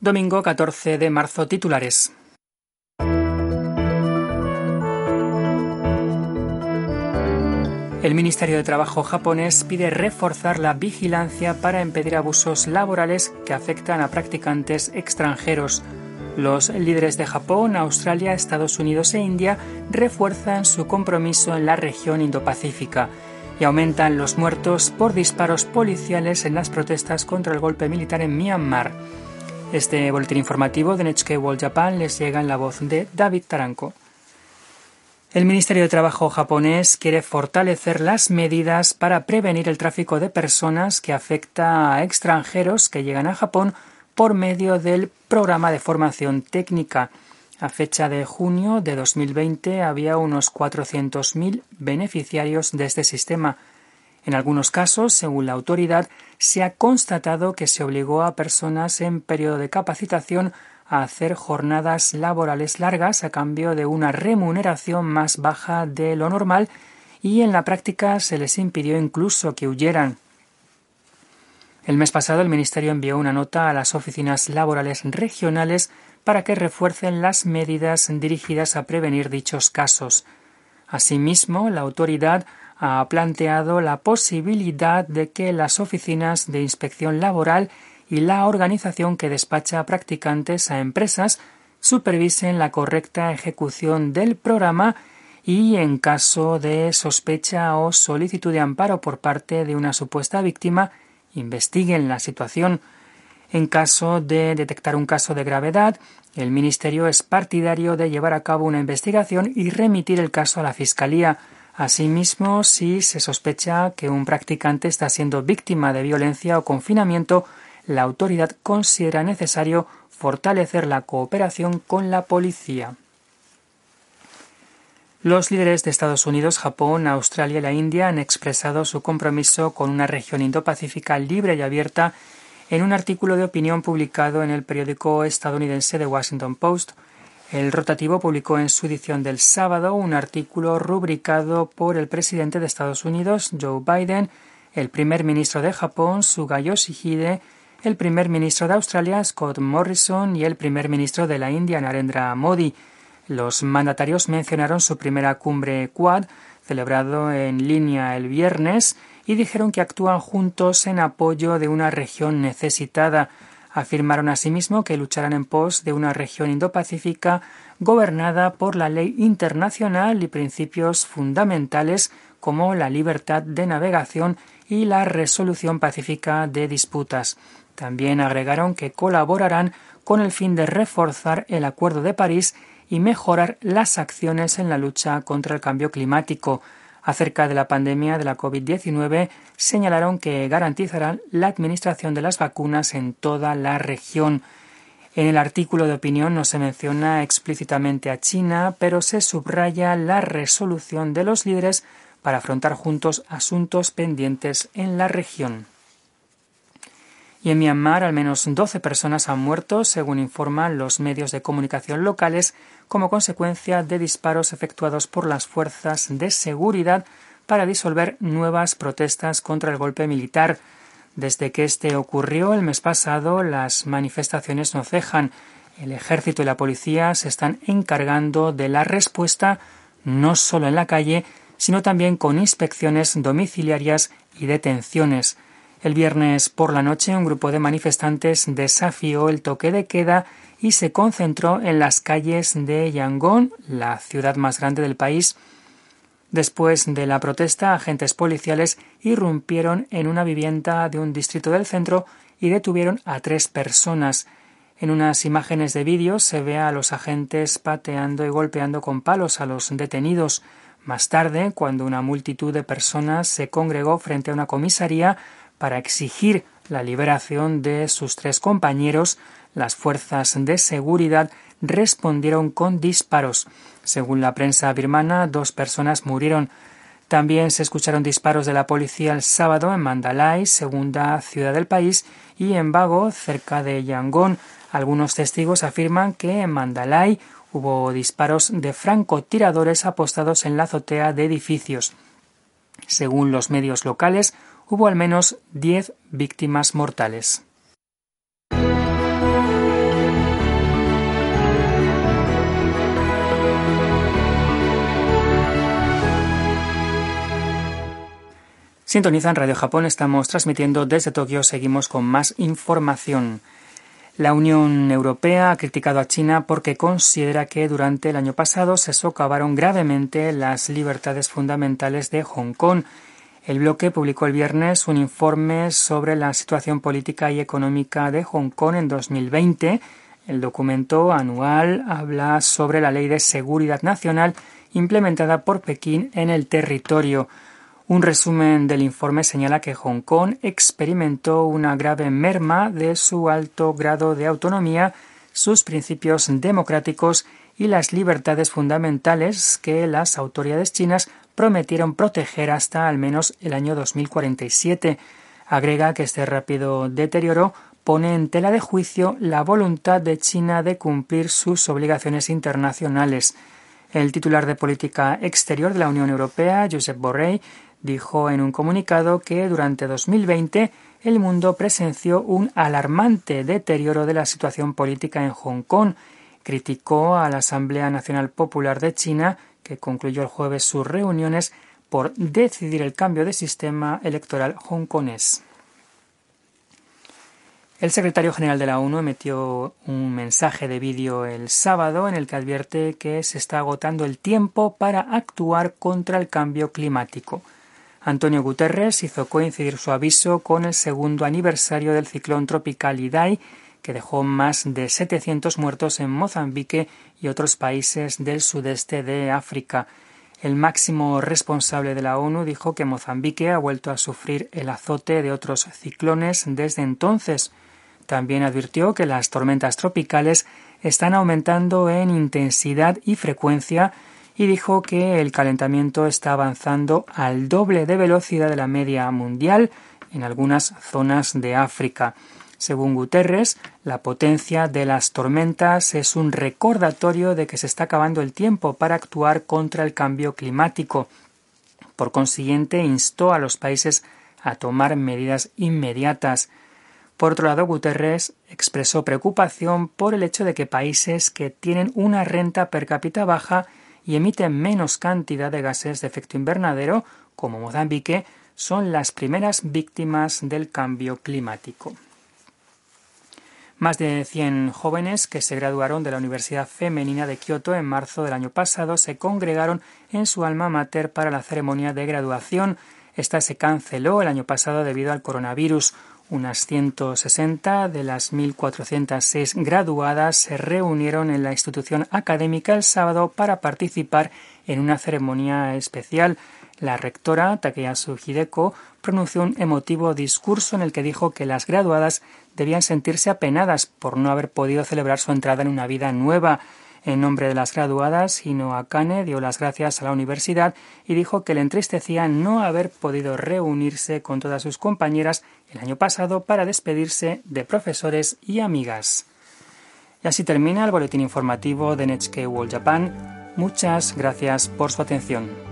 Domingo 14 de marzo, titulares. El Ministerio de Trabajo japonés pide reforzar la vigilancia para impedir abusos laborales que afectan a practicantes extranjeros. Los líderes de Japón, Australia, Estados Unidos e India refuerzan su compromiso en la región Indo-Pacífica y aumentan los muertos por disparos policiales en las protestas contra el golpe militar en Myanmar. Este boletín informativo de NHK World Japan les llega en la voz de David Taranco. El Ministerio de Trabajo japonés quiere fortalecer las medidas para prevenir el tráfico de personas que afecta a extranjeros que llegan a Japón por medio del programa de formación técnica. A fecha de junio de 2020 había unos 400.000 beneficiarios de este sistema. En algunos casos, según la autoridad, se ha constatado que se obligó a personas en periodo de capacitación a hacer jornadas laborales largas a cambio de una remuneración más baja de lo normal y en la práctica se les impidió incluso que huyeran. El mes pasado el Ministerio envió una nota a las oficinas laborales regionales para que refuercen las medidas dirigidas a prevenir dichos casos. Asimismo, la autoridad ha planteado la posibilidad de que las oficinas de inspección laboral y la organización que despacha a practicantes a empresas supervisen la correcta ejecución del programa y, en caso de sospecha o solicitud de amparo por parte de una supuesta víctima, investiguen la situación. En caso de detectar un caso de gravedad, el Ministerio es partidario de llevar a cabo una investigación y remitir el caso a la Fiscalía. Asimismo, si se sospecha que un practicante está siendo víctima de violencia o confinamiento, la autoridad considera necesario fortalecer la cooperación con la policía. Los líderes de Estados Unidos, Japón, Australia y la India han expresado su compromiso con una región Indo-Pacífica libre y abierta en un artículo de opinión publicado en el periódico estadounidense The Washington Post. El rotativo publicó en su edición del sábado un artículo rubricado por el presidente de Estados Unidos, Joe Biden, el primer ministro de Japón, Suga Yoshihide, el primer ministro de Australia, Scott Morrison, y el primer ministro de la India, Narendra Modi. Los mandatarios mencionaron su primera cumbre Quad, celebrado en línea el viernes, y dijeron que actúan juntos en apoyo de una región necesitada. Afirmaron asimismo que lucharán en pos de una región Indo-Pacífica gobernada por la ley internacional y principios fundamentales como la libertad de navegación y la resolución pacífica de disputas. También agregaron que colaborarán con el fin de reforzar el Acuerdo de París y mejorar las acciones en la lucha contra el cambio climático. Acerca de la pandemia de la COVID-19, señalaron que garantizarán la administración de las vacunas en toda la región. En el artículo de opinión no se menciona explícitamente a China, pero se subraya la resolución de los líderes para afrontar juntos asuntos pendientes en la región. Y en Myanmar, al menos 12 personas han muerto, según informan los medios de comunicación locales, como consecuencia de disparos efectuados por las fuerzas de seguridad para disolver nuevas protestas contra el golpe militar. Desde que este ocurrió el mes pasado, las manifestaciones no cejan. El ejército y la policía se están encargando de la respuesta no solo en la calle, sino también con inspecciones domiciliarias y detenciones. El viernes por la noche, un grupo de manifestantes desafió el toque de queda y se concentró en las calles de Yangon, la ciudad más grande del país. Después de la protesta, agentes policiales irrumpieron en una vivienda de un distrito del centro y detuvieron a 3 personas. En unas imágenes de vídeo se ve a los agentes pateando y golpeando con palos a los detenidos. Más tarde, cuando una multitud de personas se congregó frente a una comisaría para exigir la liberación de sus 3 compañeros, las fuerzas de seguridad respondieron con disparos. Según la prensa birmana, 2 personas murieron. También se escucharon disparos de la policía el sábado en Mandalay, segunda ciudad del país, y en Bago, cerca de Yangon. Algunos testigos afirman que en Mandalay hubo disparos de francotiradores apostados en la azotea de edificios. Según los medios locales, hubo al menos 10 víctimas mortales. Sintonizan Radio Japón, estamos transmitiendo desde Tokio, seguimos con más información. La Unión Europea ha criticado a China porque considera que durante el año pasado se socavaron gravemente las libertades fundamentales de Hong Kong. El bloque publicó el viernes un informe sobre la situación política y económica de Hong Kong en 2020. El documento anual habla sobre la Ley de Seguridad Nacional implementada por Pekín en el territorio. Un resumen del informe señala que Hong Kong experimentó una grave merma de su alto grado de autonomía, sus principios democráticos y las libertades fundamentales que las autoridades chinas prometieron proteger hasta al menos el año 2047. Agrega que este rápido deterioro pone en tela de juicio la voluntad de China de cumplir sus obligaciones internacionales. El titular de Política Exterior de la Unión Europea, Josep Borrell, dijo en un comunicado que durante 2020 el mundo presenció un alarmante deterioro de la situación política en Hong Kong. Criticó a la Asamblea Nacional Popular de China, que concluyó el jueves sus reuniones, por decidir el cambio de sistema electoral hongkonés. El secretario general de la ONU emitió un mensaje de vídeo el sábado en el que advierte que se está agotando el tiempo para actuar contra el cambio climático. Antonio Guterres hizo coincidir su aviso con el segundo aniversario del ciclón tropical Idai, que dejó más de 700 muertos en Mozambique y otros países del sudeste de África. El máximo responsable de la ONU dijo que Mozambique ha vuelto a sufrir el azote de otros ciclones desde entonces. También advirtió que las tormentas tropicales están aumentando en intensidad y frecuencia y dijo que el calentamiento está avanzando al doble de velocidad de la media mundial en algunas zonas de África. Según Guterres, la potencia de las tormentas es un recordatorio de que se está acabando el tiempo para actuar contra el cambio climático. Por consiguiente, instó a los países a tomar medidas inmediatas. Por otro lado, Guterres expresó preocupación por el hecho de que países que tienen una renta per cápita baja y emiten menos cantidad de gases de efecto invernadero, como Mozambique, son las primeras víctimas del cambio climático. Más de 100 jóvenes que se graduaron de la Universidad Femenina de Kioto en marzo del año pasado se congregaron en su alma mater para la ceremonia de graduación. Esta se canceló el año pasado debido al coronavirus. Unas 160 de las 1.406 graduadas se reunieron en la institución académica el sábado para participar en una ceremonia especial. La rectora, Takeyasu Hideko, pronunció un emotivo discurso en el que dijo que las graduadas debían sentirse apenadas por no haber podido celebrar su entrada en una vida nueva. En nombre de las graduadas, Hino Akane dio las gracias a la universidad y dijo que le entristecía no haber podido reunirse con todas sus compañeras el año pasado para despedirse de profesores y amigas. Y así termina el boletín informativo de NHK World Japan. Muchas gracias por su atención.